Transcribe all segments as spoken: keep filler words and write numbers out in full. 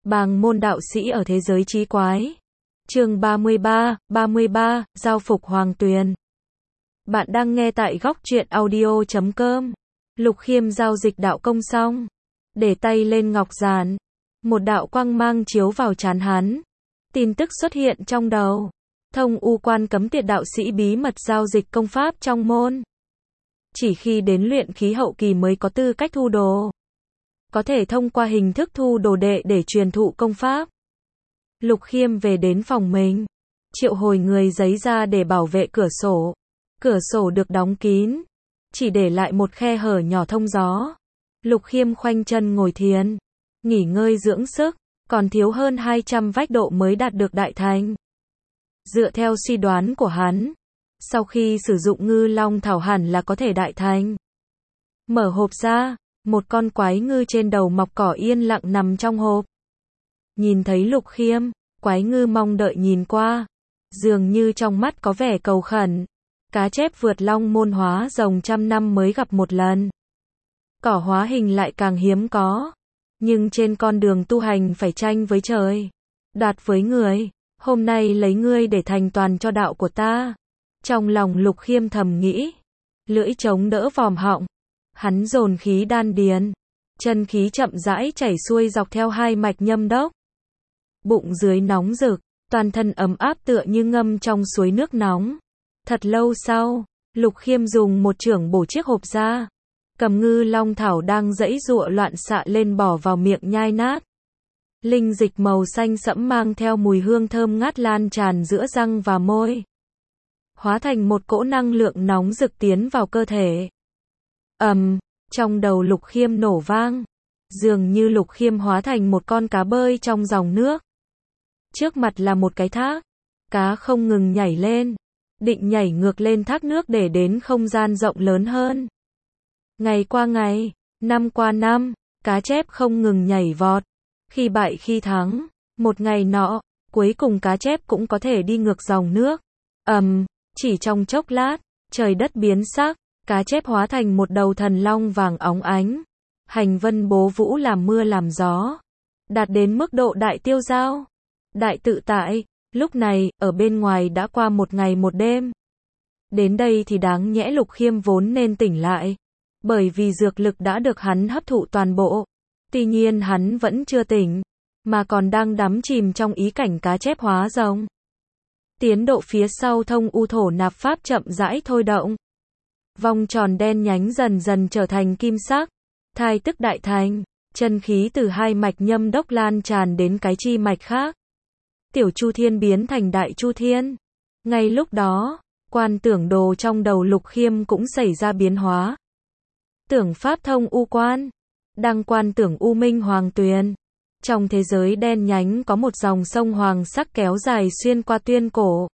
Bàng môn đạo sĩ ở thế giới trí quái. Chương ba mươi ba, ba mươi ba, giao phục hoàng tuyền. Bạn đang nghe tại góc truyện audio chấm com. Lục Khiêm giao dịch đạo công xong, để tay lên ngọc giản, một đạo quang mang chiếu vào trán hắn. Tin tức xuất hiện trong đầu. Thông U quan cấm tiệt đạo sĩ bí mật giao dịch công pháp trong môn. Chỉ khi đến luyện khí hậu kỳ mới có tư cách thu đồ. Có thể thông qua hình thức thu đồ đệ để truyền thụ công pháp. Lục Khiêm về đến phòng mình, triệu hồi người giấy ra để bảo vệ cửa sổ. Cửa sổ được đóng kín, chỉ để lại một khe hở nhỏ thông gió. Lục Khiêm khoanh chân ngồi thiền, nghỉ ngơi dưỡng sức, còn thiếu hơn hai trăm vách độ mới đạt được đại thành. Dựa theo suy đoán của hắn, sau khi sử dụng ngư long thảo hẳn là có thể đại thành. Mở hộp ra, một con quái ngư trên đầu mọc cỏ yên lặng nằm trong hộp. Nhìn thấy Lục Khiêm, quái ngư mong đợi nhìn qua, dường như trong mắt có vẻ cầu khẩn. Cá chép vượt long môn hóa rồng trăm năm mới gặp một lần. Cỏ hóa hình lại càng hiếm có. Nhưng trên con đường tu hành phải tranh với trời, đoạt với người. Hôm nay lấy ngươi để thành toàn cho đạo của ta. Trong lòng Lục Khiêm thầm nghĩ, lưỡi chống đỡ vòm họng. Hắn dồn khí đan điền, chân khí chậm rãi chảy xuôi dọc theo hai mạch nhâm đốc. Bụng dưới nóng rực, toàn thân ấm áp tựa như ngâm trong suối nước nóng. Thật lâu sau, Lục Khiêm dùng một chưởng bổ chiếc hộp ra, cầm ngư long thảo đang giãy giụa loạn xạ lên bỏ vào miệng nhai nát. Linh dịch màu xanh sẫm mang theo mùi hương thơm ngát lan tràn giữa răng và môi, hóa thành một cỗ năng lượng nóng rực tiến vào cơ thể. Ầm, um, trong đầu Lục Khiêm nổ vang, dường như Lục Khiêm hóa thành một con cá bơi trong dòng nước. Trước mặt là một cái thác, cá không ngừng nhảy lên, định nhảy ngược lên thác nước để đến không gian rộng lớn hơn. Ngày qua ngày, năm qua năm, cá chép không ngừng nhảy vọt, khi bại khi thắng. Một ngày nọ, cuối cùng cá chép cũng có thể đi ngược dòng nước. Ầm, um, chỉ trong chốc lát, trời đất biến sắc, cá chép hóa thành một đầu thần long vàng óng ánh. Hành vân bố vũ làm mưa làm gió, đạt đến mức độ đại tiêu dao, đại tự tại. Lúc này, ở bên ngoài đã qua một ngày một đêm. Đến đây thì đáng nhẽ Lục Khiêm vốn nên tỉnh lại, bởi vì dược lực đã được hắn hấp thụ toàn bộ. Tuy nhiên hắn vẫn chưa tỉnh, mà còn đang đắm chìm trong ý cảnh cá chép hóa rồng. Tiến độ phía sau thông u thổ nạp pháp chậm rãi thôi động. Vòng tròn đen nhánh dần dần trở thành kim sắc, thai tức đại thành, chân khí từ hai mạch nhâm đốc lan tràn đến cái chi mạch khác. Tiểu Chu Thiên biến thành Đại Chu Thiên. Ngay lúc đó, quan tưởng đồ trong đầu Lục Khiêm cũng xảy ra biến hóa. Tưởng pháp thông u quan, đăng quan tưởng u minh hoàng tuyền. Trong thế giới đen nhánh có một dòng sông hoàng sắc kéo dài xuyên qua tuyên cổ.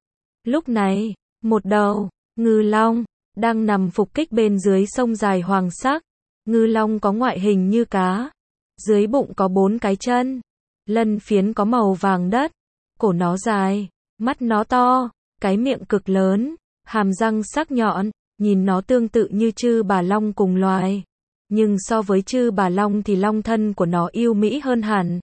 Lúc này, một đầu ngư long đang nằm phục kích bên dưới sông dài hoàng sắc. Ngư long có ngoại hình như cá, dưới bụng có bốn cái chân, lân phiến có màu vàng đất, cổ nó dài, mắt nó to, cái miệng cực lớn, hàm răng sắc nhọn, nhìn nó tương tự như chư bà long cùng loài. Nhưng so với chư bà long thì long thân của nó yêu mỹ hơn hẳn.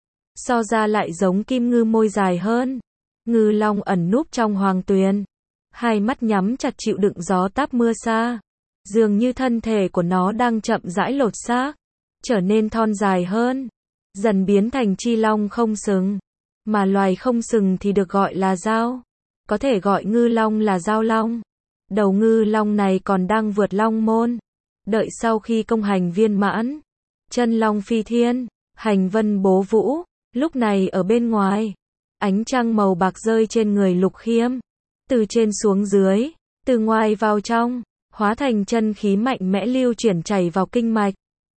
So ra lại giống kim ngư môi dài hơn. Ngư long ẩn núp trong hoàng tuyền, hai mắt nhắm chặt chịu đựng gió táp mưa xa. Dường như thân thể của nó đang chậm rãi lột xác, trở nên thon dài hơn, dần biến thành chi long không sừng. Mà loài không sừng thì được gọi là dao, có thể gọi ngư long là dao long. Đầu ngư long này còn đang vượt long môn, đợi sau khi công hành viên mãn, chân long phi thiên, hành vân bố vũ. Lúc này ở bên ngoài, ánh trăng màu bạc rơi trên người Lục Khiêm, từ trên xuống dưới, từ ngoài vào trong, hóa thành chân khí mạnh mẽ lưu chuyển chảy vào kinh mạch,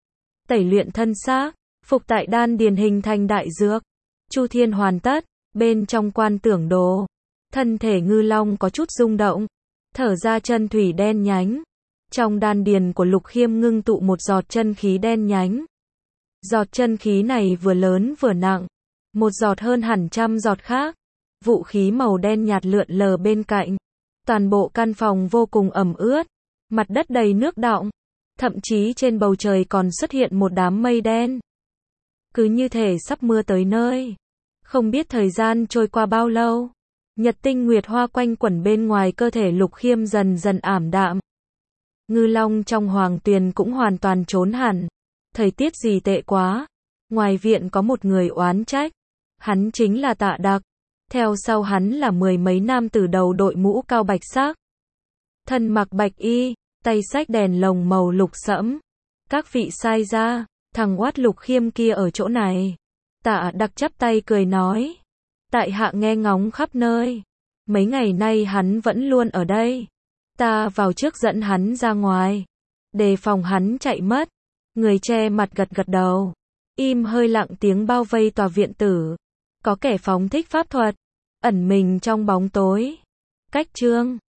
tẩy luyện thân xác, phục tại đan điền hình thành đại dược. Chu Thiên hoàn tất, bên trong quan tưởng đồ, thân thể ngư long có chút rung động, thở ra chân thủy đen nhánh. Trong đan điền của Lục Khiêm ngưng tụ một giọt chân khí đen nhánh. Giọt chân khí này vừa lớn vừa nặng, một giọt hơn hẳn trăm giọt khác. Vũ khí màu đen nhạt lượn lờ bên cạnh. Toàn bộ căn phòng vô cùng ẩm ướt, mặt đất đầy nước đọng, thậm chí trên bầu trời còn xuất hiện một đám mây đen. cứ như thể sắp mưa tới nơi. Không biết thời gian trôi qua bao lâu, nhật tinh nguyệt hoa quanh quẩn bên ngoài cơ thể Lục Khiêm dần dần ảm đạm. Ngư long trong hoàng tuyền cũng hoàn toàn trốn hẳn. Thời tiết gì tệ quá. Ngoài viện có một người oán trách. Hắn chính là Tạ Đặc. Theo sau hắn là mười mấy nam tử đầu đội mũ cao bạch sắc. Thân mặc bạch y, tay xách đèn lồng màu lục sẫm. Các vị sai ra, thằng oát Lục Khiêm kia ở chỗ này. Tạ Đặc chắp tay cười nói. Tại hạ nghe ngóng khắp nơi. Mấy ngày nay hắn vẫn luôn ở đây. Ta vào trước dẫn hắn ra ngoài. Đề phòng hắn chạy mất. Người che mặt gật gật đầu. Im hơi lặng tiếng bao vây tòa viện tử. Có kẻ phóng thích pháp thuật. Ẩn mình trong bóng tối. Cách chương